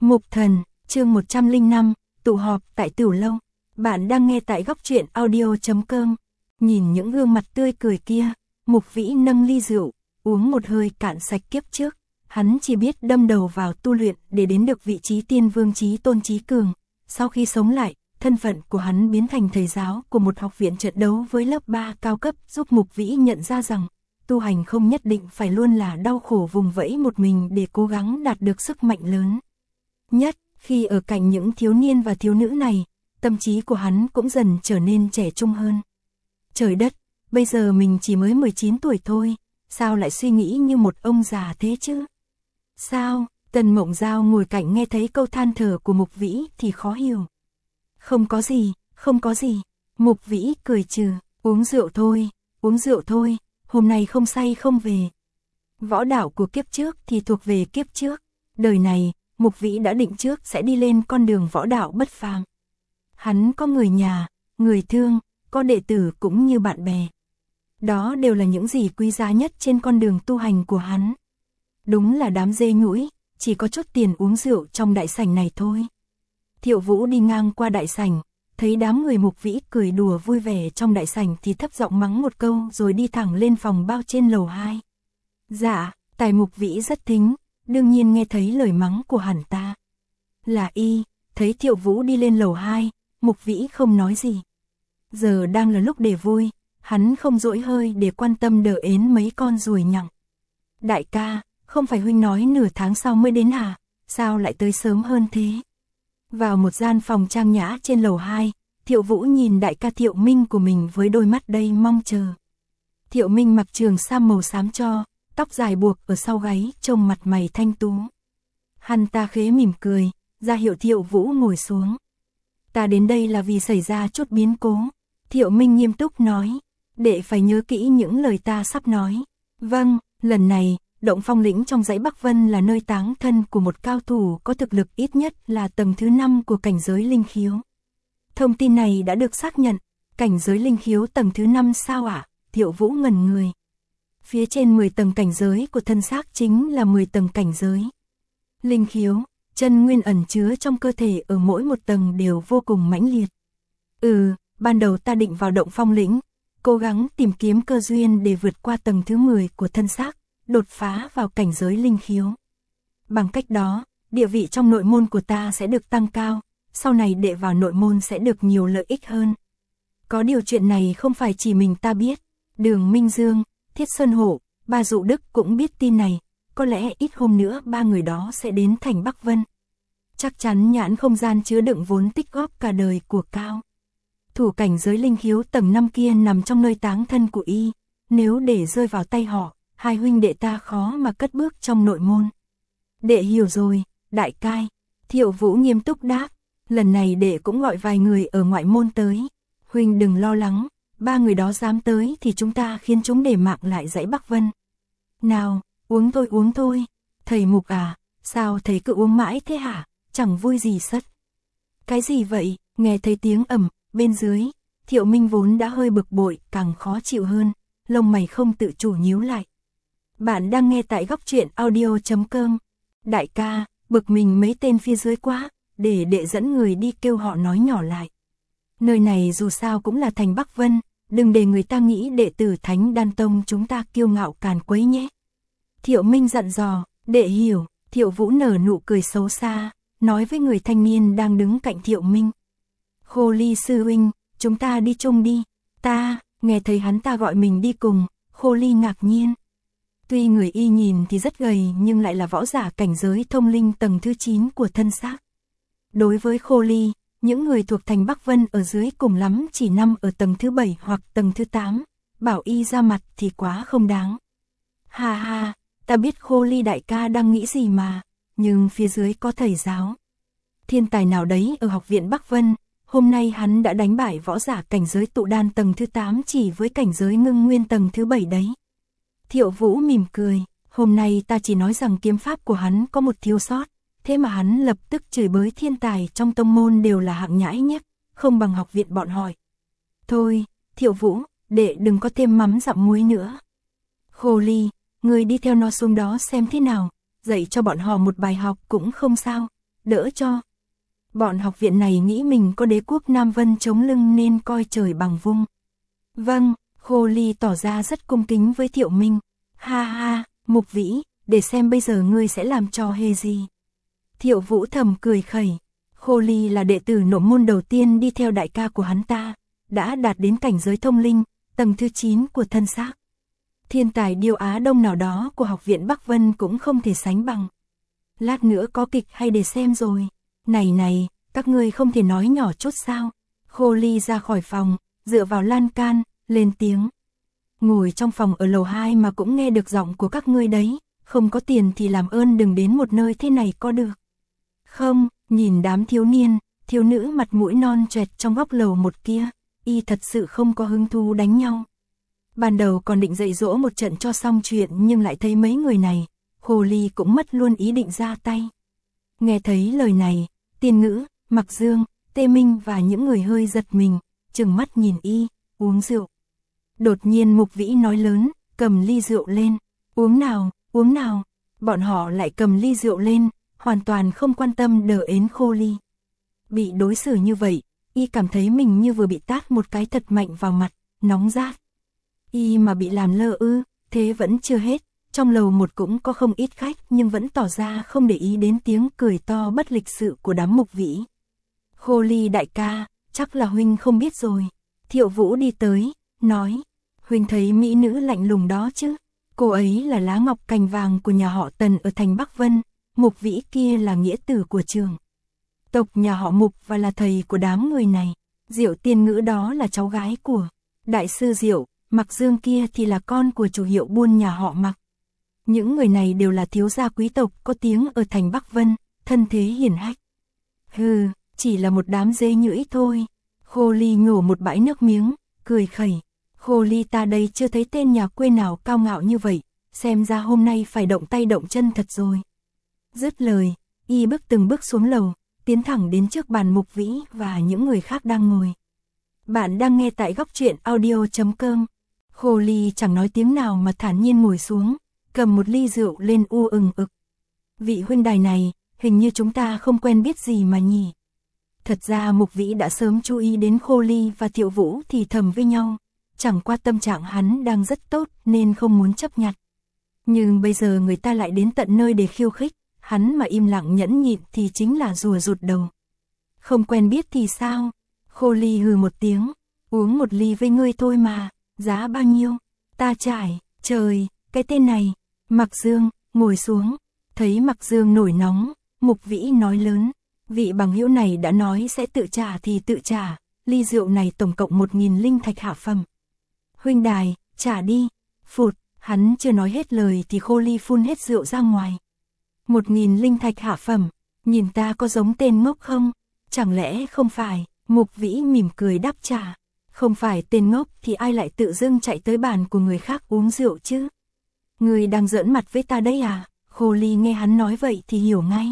Mục Thần, chương 105, tụ họp tại Tửu Lâu. Bạn đang nghe tại góc truyện audio.com. Nhìn những gương mặt tươi cười kia, Mục Vĩ nâng ly rượu, uống một hơi cạn sạch kiếp trước. Hắn chỉ biết đâm đầu vào tu luyện để đến được vị trí tiên vương chí tôn chí cường. Sau khi sống lại, thân phận của hắn biến thành thầy giáo của một học viện trận đấu với lớp 3 cao cấp, giúp Mục Vĩ nhận ra rằng tu hành không nhất định phải luôn là đau khổ vùng vẫy một mình để cố gắng đạt được sức mạnh lớn. Nhất, khi ở cạnh những thiếu niên và thiếu nữ này, tâm trí của hắn cũng dần trở nên trẻ trung hơn. Trời đất, bây giờ mình chỉ mới 19 tuổi thôi, sao lại suy nghĩ như một ông già thế chứ? Sao? Tần Mộng Giao ngồi cạnh nghe thấy câu than thở của Mục Vĩ thì khó hiểu. Không có gì, không có gì. Mục Vĩ cười trừ, uống rượu thôi, hôm nay không say không về. Võ đạo của kiếp trước thì thuộc về kiếp trước, đời này, Mục Vĩ đã định trước sẽ đi lên con đường võ đạo bất phàm. Hắn có người nhà, người thương, có đệ tử cũng như bạn bè. Đó đều là những gì quý giá nhất trên con đường tu hành của hắn. Đúng là đám dê nhũi, chỉ có chút tiền uống rượu trong đại sảnh này thôi. Thiệu Vũ đi ngang qua đại sảnh, thấy đám người Mục Vĩ cười đùa vui vẻ trong đại sảnh thì thấp giọng mắng một câu rồi đi thẳng lên phòng bao trên lầu 2. Dạ, tài Mục Vĩ rất thính, đương nhiên nghe thấy lời mắng của hắn ta. Là y, thấy Thiệu Vũ đi lên lầu 2, Mục Vĩ không nói gì. Giờ đang là lúc để vui, hắn không dỗi hơi để quan tâm đờ ến mấy con ruồi nhặng. Đại ca, không phải huynh nói nửa tháng sau mới đến hả? Sao lại tới sớm hơn thế? Vào một gian phòng trang nhã trên lầu 2, Thiệu Vũ nhìn đại ca Thiệu Minh của mình với đôi mắt đầy mong chờ. Thiệu Minh mặc trường sam màu xám cho, tóc dài buộc ở sau gáy, trông mặt mày thanh tú. Hắn ta khẽ mỉm cười, ra hiệu Thiệu Vũ ngồi xuống. Ta đến đây là vì xảy ra chút biến cố. Thiệu Minh nghiêm túc nói, đệ phải nhớ kỹ những lời ta sắp nói. Vâng, lần này, Động Phong Lĩnh trong dãy Bắc Vân là nơi táng thân của một cao thủ có thực lực ít nhất là tầng thứ 5 của cảnh giới linh khiếu. Thông tin này đã được xác nhận, cảnh giới linh khiếu tầng thứ 5 sao ạ? Thiệu Vũ ngẩn người. Phía trên 10 tầng cảnh giới của thân xác chính là 10 tầng cảnh giới. Linh khiếu, chân nguyên ẩn chứa trong cơ thể ở mỗi một tầng đều vô cùng mãnh liệt. Ban đầu ta định vào Động Phong Lĩnh, cố gắng tìm kiếm cơ duyên để vượt qua tầng thứ 10 của thân xác, đột phá vào cảnh giới linh khiếu. Bằng cách đó, địa vị trong nội môn của ta sẽ được tăng cao, sau này đệ vào nội môn sẽ được nhiều lợi ích hơn. Có điều chuyện này không phải chỉ mình ta biết, Đường Minh Dương, Thiết Sơn Hổ, Ba Dụ Đức cũng biết tin này, có lẽ ít hôm nữa ba người đó sẽ đến thành Bắc Vân. Chắc chắn nhãn không gian chứa đựng vốn tích góp cả đời của cao thủ cảnh giới linh khiếu tầng 5 kia nằm trong nơi táng thân của y, nếu để rơi vào tay họ, hai huynh đệ ta khó mà cất bước trong nội môn. Đệ hiểu rồi, đại cai. Thiệu Vũ nghiêm túc đáp, lần này đệ cũng gọi vài người ở ngoại môn tới. Huynh đừng lo lắng, ba người đó dám tới thì chúng ta khiến chúng để mạng lại dãy Bắc Vân. Nào, uống thôi. Thầy Mục à, sao thầy cứ uống mãi thế hả? Chẳng vui gì sất. Cái gì vậy? Nghe thấy tiếng ầm bên dưới, Thiệu Minh vốn đã hơi bực bội, càng khó chịu hơn, lông mày không tự chủ nhíu lại. Bạn đang nghe tại góc truyện audio.com. Đại ca, bực mình mấy tên phía dưới quá, để đệ dẫn người đi kêu họ nói nhỏ lại. Nơi này dù sao cũng là thành Bắc Vân, đừng để người ta nghĩ đệ tử Thánh Đan Tông chúng ta kiêu ngạo càn quấy nhé. Thiệu Minh dặn dò, đệ hiểu. Thiệu Vũ nở nụ cười xấu xa, nói với người thanh niên đang đứng cạnh Thiệu Minh. Khô Ly sư huynh, chúng ta đi chung đi. Ta, nghe thấy hắn ta gọi mình đi cùng, Khô Ly ngạc nhiên. Tuy người y nhìn thì rất gầy nhưng lại là võ giả cảnh giới thông linh tầng thứ 9 của thân xác. Đối với Khô Ly, những người thuộc thành Bắc Vân ở dưới cùng lắm chỉ nằm ở tầng thứ 7 hoặc tầng thứ 8, bảo y ra mặt thì quá không đáng. Ha ha, ta biết Khô Ly đại ca đang nghĩ gì mà, nhưng phía dưới có thầy giáo thiên tài nào đấy ở học viện Bắc Vân, hôm nay hắn đã đánh bại võ giả cảnh giới tụ đan tầng thứ 8 chỉ với cảnh giới ngưng nguyên tầng thứ 7 đấy. Thiệu Vũ mỉm cười, hôm nay ta chỉ nói rằng kiếm pháp của hắn có một thiếu sót, thế mà hắn lập tức chửi bới thiên tài trong tông môn đều là hạng nhãi nhất, không bằng học viện bọn họ. Thôi, Thiệu Vũ, đệ đừng có thêm mắm dặm muối nữa. Khô Ly, người đi theo nó xuống đó xem thế nào, dạy cho bọn họ một bài học cũng không sao. đỡ cho. Bọn học viện này nghĩ mình có đế quốc Nam Vân chống lưng nên coi trời bằng vung. Vâng, Khô Ly tỏ ra rất cung kính với Thiệu Minh. Ha ha, Mục Vĩ, để xem bây giờ ngươi sẽ làm trò hề gì. Thiệu Vũ thầm cười khẩy. Khô Ly là đệ tử nội môn đầu tiên đi theo đại ca của hắn ta, đã đạt đến cảnh giới thông linh, tầng thứ 9 của thân xác. Thiên tài điêu Á Đông nào đó của học viện Bắc Vân cũng không thể sánh bằng. Lát nữa có kịch hay để xem rồi. Này, các ngươi không thể nói nhỏ chút sao. Khô Ly ra khỏi phòng, dựa vào lan can, lên tiếng. Ngồi trong phòng ở lầu 2 mà cũng nghe được giọng của các ngươi đấy, không có tiền thì làm ơn đừng đến một nơi thế này có được. Không, nhìn đám thiếu niên, thiếu nữ mặt mũi non choẹt trong góc lầu một kia, y thật sự không có hứng thú đánh nhau. Ban đầu còn định dạy dỗ một trận cho xong chuyện nhưng lại thấy mấy người này, Khô Ly cũng mất luôn ý định ra tay. Nghe thấy lời này, Tiên Ngữ, Mặc Dương, Tê Minh và những người hơi giật mình, trừng mắt nhìn y, uống rượu. Đột nhiên Mục Vĩ nói lớn, cầm ly rượu lên, uống nào, bọn họ lại cầm ly rượu lên, hoàn toàn không quan tâm đờ ến Khô Ly. Bị đối xử như vậy, y cảm thấy mình như vừa bị tát một cái thật mạnh vào mặt, nóng rát. Y mà bị làm lơ ư, thế vẫn chưa hết, trong lầu một cũng có không ít khách nhưng vẫn tỏ ra không để ý đến tiếng cười to bất lịch sự của đám Mục Vĩ. Khô Ly đại ca, chắc là huynh không biết rồi. Thiệu Vũ đi tới, nói, huynh thấy mỹ nữ lạnh lùng đó chứ, cô ấy là lá ngọc cành vàng của nhà họ Tần ở thành Bắc Vân, Mục Vĩ kia là nghĩa tử của trường tộc nhà họ Mục và là thầy của đám người này. Diệu Tiên Ngữ đó là cháu gái của đại sư Diệu, Mặc Dương kia thì là con của chủ hiệu buôn nhà họ Mặc. Những người này đều là thiếu gia quý tộc có tiếng ở thành Bắc Vân, thân thế hiển hách. Hừ, chỉ là một đám dê nhũi thôi. Khô Ly nhổ một bãi nước miếng, cười khẩy. Khô Ly ta đây chưa thấy tên nhà quê nào cao ngạo như vậy, xem ra hôm nay phải động tay động chân thật rồi. Dứt lời, y bước từng bước xuống lầu, tiến thẳng đến trước bàn Mục Vĩ và những người khác đang ngồi. Bạn đang nghe tại góc truyện audio.com. Khô Ly chẳng nói tiếng nào mà thản nhiên ngồi xuống, cầm một ly rượu lên ực. Vị huynh đài này, hình như chúng ta không quen biết gì mà nhỉ. Thật ra Mục Vĩ đã sớm chú ý đến Khô Ly và Thiệu Vũ thì thầm với nhau, chẳng qua tâm trạng hắn đang rất tốt nên không muốn chấp nhặt. Nhưng bây giờ người ta lại đến tận nơi để khiêu khích, hắn mà im lặng nhẫn nhịn thì chính là rùa rụt đầu. Không quen biết thì sao? Khô Ly hừ một tiếng, uống một ly với ngươi thôi mà, giá bao nhiêu? Ta trải, trời, cái tên này. Mặc Dương, ngồi xuống, thấy Mặc Dương nổi nóng, Mục Vĩ nói lớn, vị bằng hữu này đã nói sẽ tự trả thì tự trả, ly rượu này tổng cộng 1000 linh thạch hạ phẩm. Huynh đài, trả đi. Phụt, hắn chưa nói hết lời thì Khô Ly phun hết rượu ra ngoài. 1000 linh thạch hạ phẩm, nhìn ta có giống tên ngốc không? Chẳng lẽ không phải? Mục Vĩ mỉm cười đáp trả. Không phải tên ngốc thì ai lại tự dưng chạy tới bàn của người khác uống rượu chứ? Người đang giỡn mặt với ta đấy à? Khô Ly nghe hắn nói vậy thì hiểu ngay.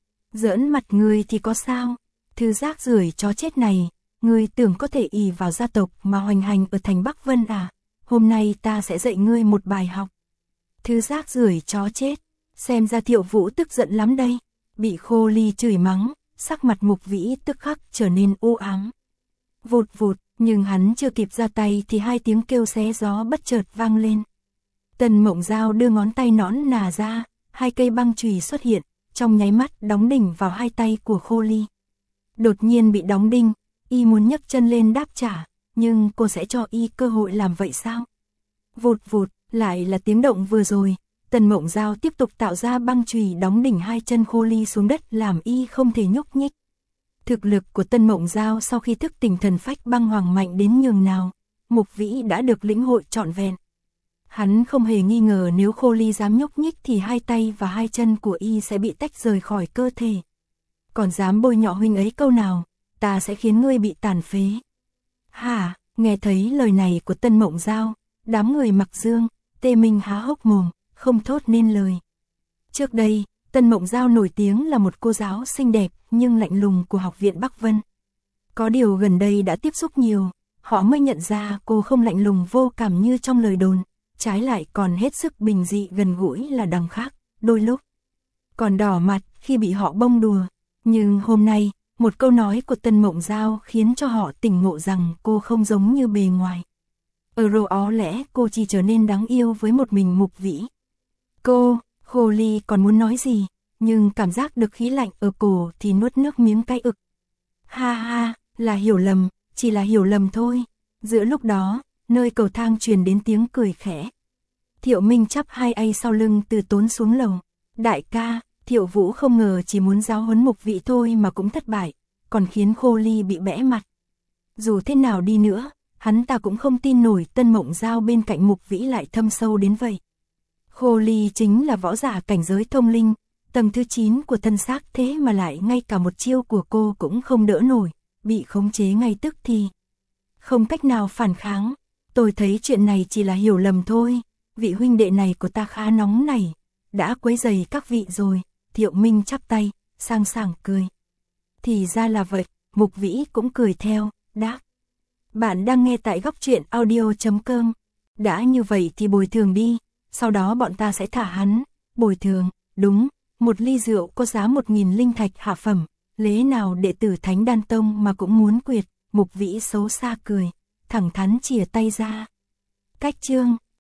Giỡn mặt người thì có sao? Thứ rác rưởi chó chết này, ngươi tưởng có thể ỷ vào gia tộc mà hoành hành ở thành Bắc Vân à? Hôm nay ta sẽ dạy ngươi một bài học. Thứ rác rưởi chó chết, xem ra Thiệu Vũ tức giận lắm đây. Bị Khô Ly chửi mắng, sắc mặt Mục Vĩ tức khắc trở nên u ám. Vụt vụt, nhưng hắn chưa kịp ra tay thì hai tiếng kêu xé gió bất chợt vang lên. Tần Mộng Giao đưa ngón tay nõn nà ra, hai cây băng chùy xuất hiện, trong nháy mắt đóng đỉnh vào hai tay của Khô Ly. Đột nhiên bị đóng đinh, y muốn nhấc chân lên đáp trả, nhưng cô sẽ cho y cơ hội làm vậy sao? Vụt vụt, lại là tiếng động vừa rồi, Tần Mộng Giao tiếp tục tạo ra băng chùy đóng đỉnh hai chân Khô Ly xuống đất làm y không thể nhúc nhích. Thực lực của Tần Mộng Giao sau khi thức tỉnh thần phách băng hoàng mạnh đến nhường nào, Mục Vĩ đã được lĩnh hội trọn vẹn. Hắn không hề nghi ngờ nếu Khô Ly dám nhúc nhích thì hai tay và hai chân của y sẽ bị tách rời khỏi cơ thể. Còn dám bôi nhọ huynh ấy câu nào, ta sẽ khiến ngươi bị tàn phế. Hả, nghe thấy lời này của Tần Mộng Giao, đám người Mặc Dương, Tê Minh há hốc mồm, không thốt nên lời. Trước đây, Tần Mộng Giao nổi tiếng là một cô giáo xinh đẹp nhưng lạnh lùng của học viện Bắc Vân. Có điều gần đây đã tiếp xúc nhiều, họ mới nhận ra cô không lạnh lùng vô cảm như trong lời đồn, trái lại còn hết sức bình dị gần gũi là đằng khác, đôi lúc còn đỏ mặt khi bị họ bông đùa. Nhưng hôm nay, một câu nói của Tân Mộng Giao khiến cho họ tỉnh ngộ rằng cô không giống như bề ngoài. Có lẽ cô chỉ trở nên đáng yêu với một mình Mục Vĩ. Hồ Ly còn muốn nói gì, nhưng cảm giác được khí lạnh ở cổ thì nuốt nước miếng cay ực. Ha ha, là hiểu lầm, chỉ là hiểu lầm thôi. Giữa lúc đó, nơi cầu thang truyền đến tiếng cười khẽ. Thiệu Minh chắp hai tay sau lưng từ tốn xuống lầu. Đại ca, Thiệu Vũ không ngờ chỉ muốn giáo huấn Mục Vĩ thôi mà cũng thất bại, còn khiến Hồ Ly bị bẽ mặt. Dù thế nào đi nữa, hắn ta cũng không tin nổi Tân Mộng Giao bên cạnh Mục Vĩ lại thâm sâu đến vậy. Hồ Ly chính là võ giả cảnh giới thông linh, tầng thứ 9 của thân xác, thế mà lại ngay cả một chiêu của cô cũng không đỡ nổi, bị khống chế ngay tức thì không cách nào phản kháng. Tôi thấy chuyện này chỉ là hiểu lầm thôi, vị huynh đệ này của ta khá nóng này, đã quấy rầy các vị rồi. Thiệu Minh chắp tay, sang sảng cười. Thì ra là vậy, Mục Vĩ cũng cười theo, đáp. Bạn đang nghe tại Góc Truyện Audio.com. Đã như vậy thì bồi thường đi, sau đó bọn ta sẽ thả hắn. Bồi thường, đúng, một ly rượu có giá 1000 linh thạch hạ phẩm, lẽ nào đệ tử Thánh Đan Tông mà cũng muốn quyệt. Mục Vĩ xấu xa cười, thẳng thắn chìa tay ra. Cách chương